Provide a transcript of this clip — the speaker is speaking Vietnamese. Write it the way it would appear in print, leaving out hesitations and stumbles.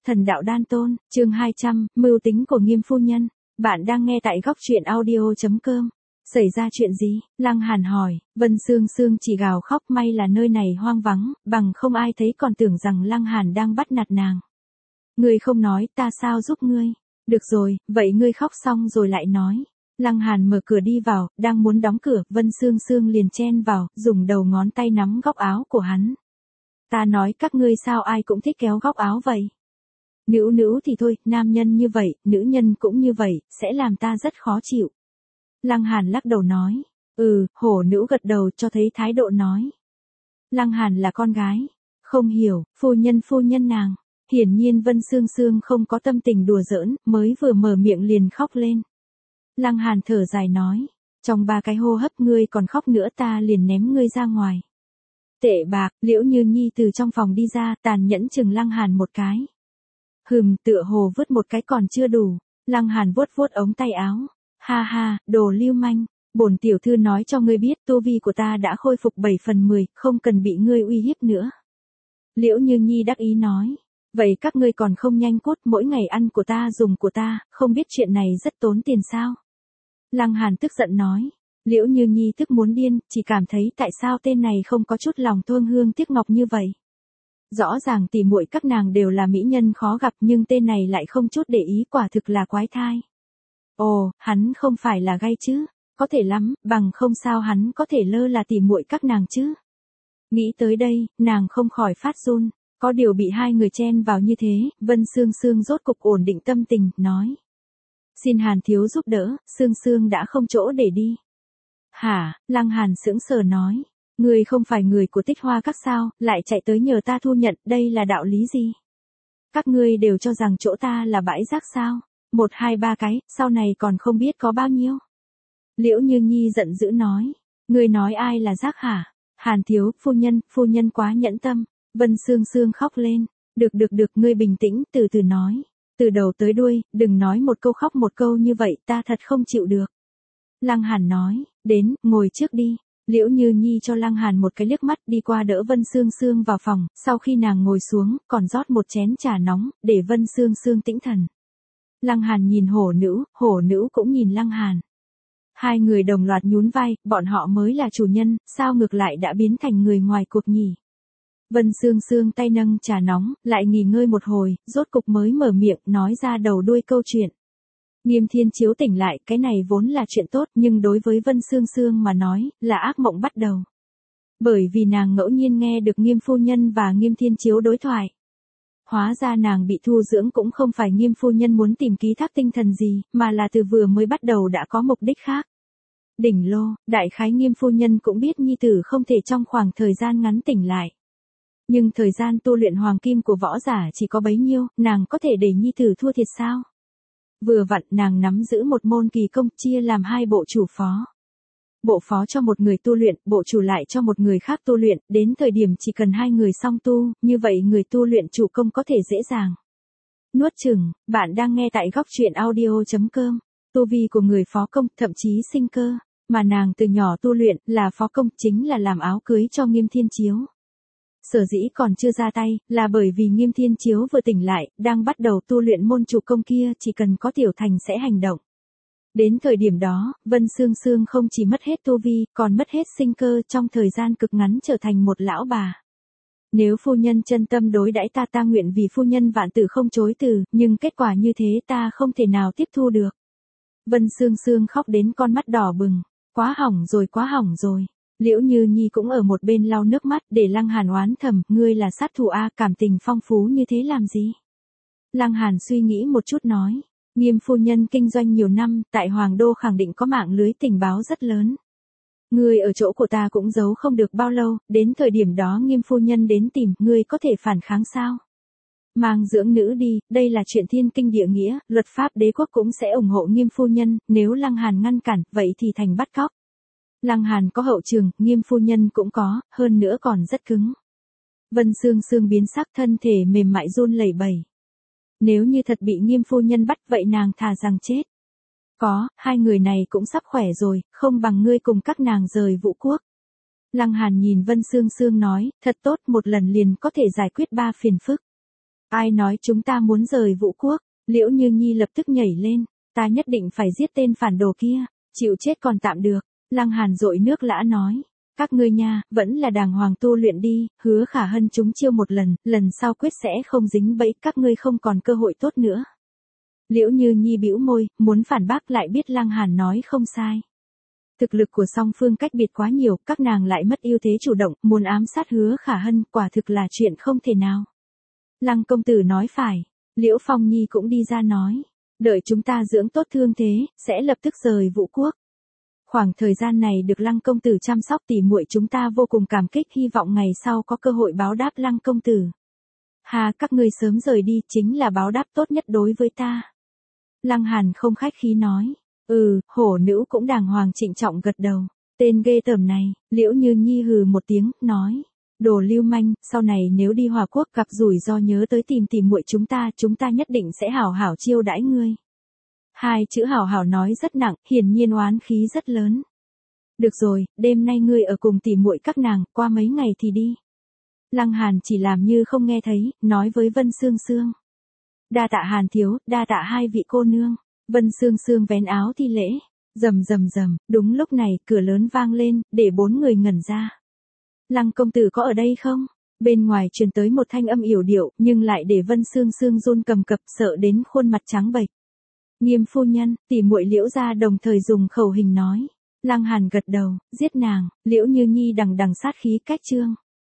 Thần đạo đan tôn, chương 200, mưu tính của Nghiêm phu nhân. Bạn đang nghe tại góc truyện audio.com. Xảy ra chuyện gì? Lăng Hàn hỏi. Vân Sương Sương chỉ gào khóc, may là nơi này hoang vắng, bằng không ai thấy còn tưởng rằng Lăng Hàn đang bắt nạt nàng. Ngươi không nói, ta sao giúp ngươi? Được rồi, vậy ngươi khóc xong rồi lại nói. Lăng Hàn mở cửa đi vào, đang muốn đóng cửa, Vân Sương Sương liền chen vào, dùng đầu ngón tay nắm góc áo của hắn. Ta nói các ngươi sao ai cũng thích kéo góc áo vậy? Nữ thì thôi, nam nhân như vậy, nữ nhân cũng như vậy, sẽ làm ta rất khó chịu. Lăng Hàn lắc đầu nói. Hổ nữ gật đầu cho thấy thái độ nói. Lăng Hàn là con gái. Không hiểu, phu nhân nàng. Hiển nhiên Vân Sương Sương không có tâm tình đùa giỡn, mới vừa mở miệng liền khóc lên. Lăng Hàn thở dài nói. Trong 3 cái hô hấp ngươi còn khóc nữa ta liền ném ngươi ra ngoài. Tệ bạc, Liễu Như Nhi từ trong phòng đi ra, tàn nhẫn chừng Lăng Hàn một cái. Tựa hồ vứt một cái còn chưa đủ. Lăng Hàn vuốt ống tay áo. Ha ha, đồ lưu manh. Bổn tiểu thư nói cho ngươi biết tu vi của ta đã khôi phục 7/10, không cần bị ngươi uy hiếp nữa. Liễu Như Nhi đắc ý nói. Vậy các ngươi còn không nhanh cút, mỗi ngày ăn của ta dùng của ta, không biết chuyện này rất tốn tiền sao? Lăng Hàn tức giận nói. Liễu Như Nhi tức muốn điên, chỉ cảm thấy tại sao tên này không có chút lòng thương hương tiếc ngọc như vậy. Rõ ràng tỉ muội các nàng đều là mỹ nhân khó gặp nhưng tên này lại không chút để ý, quả thực là quái thai. Ồ, hắn không phải là gay chứ? Có thể lắm, bằng không sao hắn có thể lơ là tỉ muội các nàng chứ? Nghĩ tới đây, nàng không khỏi phát run. Có điều bị hai người chen vào như thế, Vân Sương Sương rốt cục ổn định tâm tình, nói. Xin Hàn thiếu giúp đỡ, Sương Sương đã không chỗ để đi. Hả? Lăng Hàn sững sờ nói. Ngươi không phải người của Tích Hoa các sao, lại chạy tới nhờ ta thu nhận, đây là đạo lý gì? Các ngươi đều cho rằng chỗ ta là bãi rác sao? 1, 2, 3 cái, sau này còn không biết có bao nhiêu. Liễu Như Nhi giận dữ nói. Ngươi nói ai là rác hả? Hàn thiếu, phu nhân quá nhẫn tâm. Vân Sương Sương khóc lên. Được, ngươi bình tĩnh, từ từ nói. Từ đầu tới đuôi, đừng nói một câu khóc một câu như vậy, ta thật không chịu được. Lăng Hàn nói, đến, ngồi trước đi. Liễu Như Nhi cho Lăng Hàn một cái liếc mắt, đi qua đỡ Vân Sương Sương vào phòng, sau khi nàng ngồi xuống, còn rót một chén trà nóng, để Vân Sương Sương tĩnh thần. Lăng Hàn nhìn hổ nữ cũng nhìn Lăng Hàn. Hai người đồng loạt nhún vai, bọn họ mới là chủ nhân, sao ngược lại đã biến thành người ngoài cuộc nhỉ? Vân Sương Sương tay nâng trà nóng, lại nghỉ ngơi một hồi, rốt cục mới mở miệng, nói ra đầu đuôi câu chuyện. Nghiêm Thiên Chiếu tỉnh lại, cái này vốn là chuyện tốt, nhưng đối với Vân Sương Sương mà nói, là ác mộng bắt đầu. Bởi vì nàng ngẫu nhiên nghe được Nghiêm phu nhân và Nghiêm Thiên Chiếu đối thoại. Hóa ra nàng bị thu dưỡng cũng không phải Nghiêm phu nhân muốn tìm ký thác tinh thần gì, mà là từ vừa mới bắt đầu đã có mục đích khác. Đỉnh lô, đại khái Nghiêm phu nhân cũng biết nhi tử không thể trong khoảng thời gian ngắn tỉnh lại. Nhưng thời gian tu luyện hoàng kim của võ giả chỉ có bấy nhiêu, nàng có thể để nhi tử thua thiệt sao? Vừa vặn nàng nắm giữ một môn kỳ công chia làm 2 bộ chủ phó. Bộ phó cho một người tu luyện, bộ chủ lại cho một người khác tu luyện, đến thời điểm chỉ cần 2 người song tu, như vậy người tu luyện chủ công có thể dễ dàng nuốt chửng. Bạn đang nghe tại góc truyện audio.com. Tu vi của người phó công, thậm chí sinh cơ, mà nàng từ nhỏ tu luyện là phó công, chính là làm áo cưới cho Nghiêm Thiên Chiếu. Sở dĩ còn chưa ra tay, là bởi vì Nghiêm Thiên Chiếu vừa tỉnh lại, đang bắt đầu tu luyện môn chủ công kia, chỉ cần có tiểu thành sẽ hành động. Đến thời điểm đó, Vân Sương Sương không chỉ mất hết tu vi, còn mất hết sinh cơ, trong thời gian cực ngắn trở thành một lão bà. Nếu phu nhân chân tâm đối đãi ta nguyện vì phu nhân vạn tử không chối từ, nhưng kết quả như thế ta không thể nào tiếp thu được. Vân Sương Sương khóc đến con mắt đỏ bừng. Quá hỏng rồi. Liễu Như Nhi cũng ở một bên lau nước mắt, để Lăng Hàn oán thầm, ngươi là sát thủ a, cảm tình phong phú như thế làm gì? Lăng Hàn suy nghĩ một chút nói, Nghiêm phu nhân kinh doanh nhiều năm, tại Hoàng Đô khẳng định có mạng lưới tình báo rất lớn. Ngươi ở chỗ của ta cũng giấu không được bao lâu, đến thời điểm đó Nghiêm phu nhân đến tìm, ngươi có thể phản kháng sao? Mang dưỡng nữ đi, đây là chuyện thiên kinh địa nghĩa, luật pháp đế quốc cũng sẽ ủng hộ Nghiêm phu nhân, nếu Lăng Hàn ngăn cản, vậy thì thành bắt cóc. Lăng Hàn có hậu trường, Nghiêm phu nhân cũng có, hơn nữa còn rất cứng. Vân Sương Sương biến sắc, thân thể mềm mại run lẩy bẩy. Nếu như thật bị Nghiêm phu nhân bắt, vậy nàng thà rằng chết. Có, 2 người này cũng sắp khỏe rồi, không bằng ngươi cùng các nàng rời Vũ Quốc. Lăng Hàn nhìn Vân Sương Sương nói, thật tốt, một lần liền có thể giải quyết 3 phiền phức. Ai nói chúng ta muốn rời Vũ Quốc? Liễu Như Nhi lập tức nhảy lên, ta nhất định phải giết tên phản đồ kia, chịu chết còn tạm được. Lăng Hàn dội nước lã nói, các ngươi nha, vẫn là đàng hoàng tu luyện đi, Hứa Khả Hân chúng chiêu một lần sau quyết sẽ không dính bẫy, các ngươi không còn cơ hội tốt nữa. Liễu Như Nhi bĩu môi, muốn phản bác lại biết Lăng Hàn nói không sai. Thực lực của song phương cách biệt quá nhiều, các nàng lại mất ưu thế chủ động, muốn ám sát Hứa Khả Hân, quả thực là chuyện không thể nào. Lăng công tử nói phải, Liễu Phong Nhi cũng đi ra nói, đợi chúng ta dưỡng tốt thương thế, sẽ lập tức rời Vũ Quốc. Khoảng thời gian này được Lăng công tử chăm sóc tỉ muội chúng ta vô cùng cảm kích, hy vọng ngày sau có cơ hội báo đáp Lăng công tử. Hà, các ngươi sớm rời đi chính là báo đáp tốt nhất đối với ta. Lăng Hàn không khách khí nói, hổ nữ cũng đàng hoàng trịnh trọng gật đầu. Tên ghê tởm này, Liễu Như Nhi hừ một tiếng, nói, đồ lưu manh, sau này nếu đi Hòa Quốc gặp rủi ro nhớ tới tìm muội chúng ta nhất định sẽ hảo hảo chiêu đãi ngươi. Hai chữ hảo hảo nói rất nặng, hiển nhiên oán khí rất lớn. Được rồi, đêm nay ngươi ở cùng tỉ muội các nàng, qua mấy ngày thì đi. Lăng Hàn chỉ làm như không nghe thấy, nói với Vân Sương Sương. Đa tạ Hàn thiếu, đa tạ hai vị cô nương. Vân Sương Sương vén áo thi lễ. Rầm rầm rầm, đúng lúc này, cửa lớn vang lên, để bốn người ngẩn ra. Lăng công tử có ở đây không? Bên ngoài truyền tới một thanh âm yểu điệu, nhưng lại để Vân Sương Sương run cầm cập, sợ đến khuôn mặt trắng bệch. Nghiêm phu nhân, tỉ muội Liễu gia đồng thời dùng khẩu hình nói. Lăng Hàn gật đầu, giết nàng. Liễu Như Nhi đằng đằng sát khí cách trương.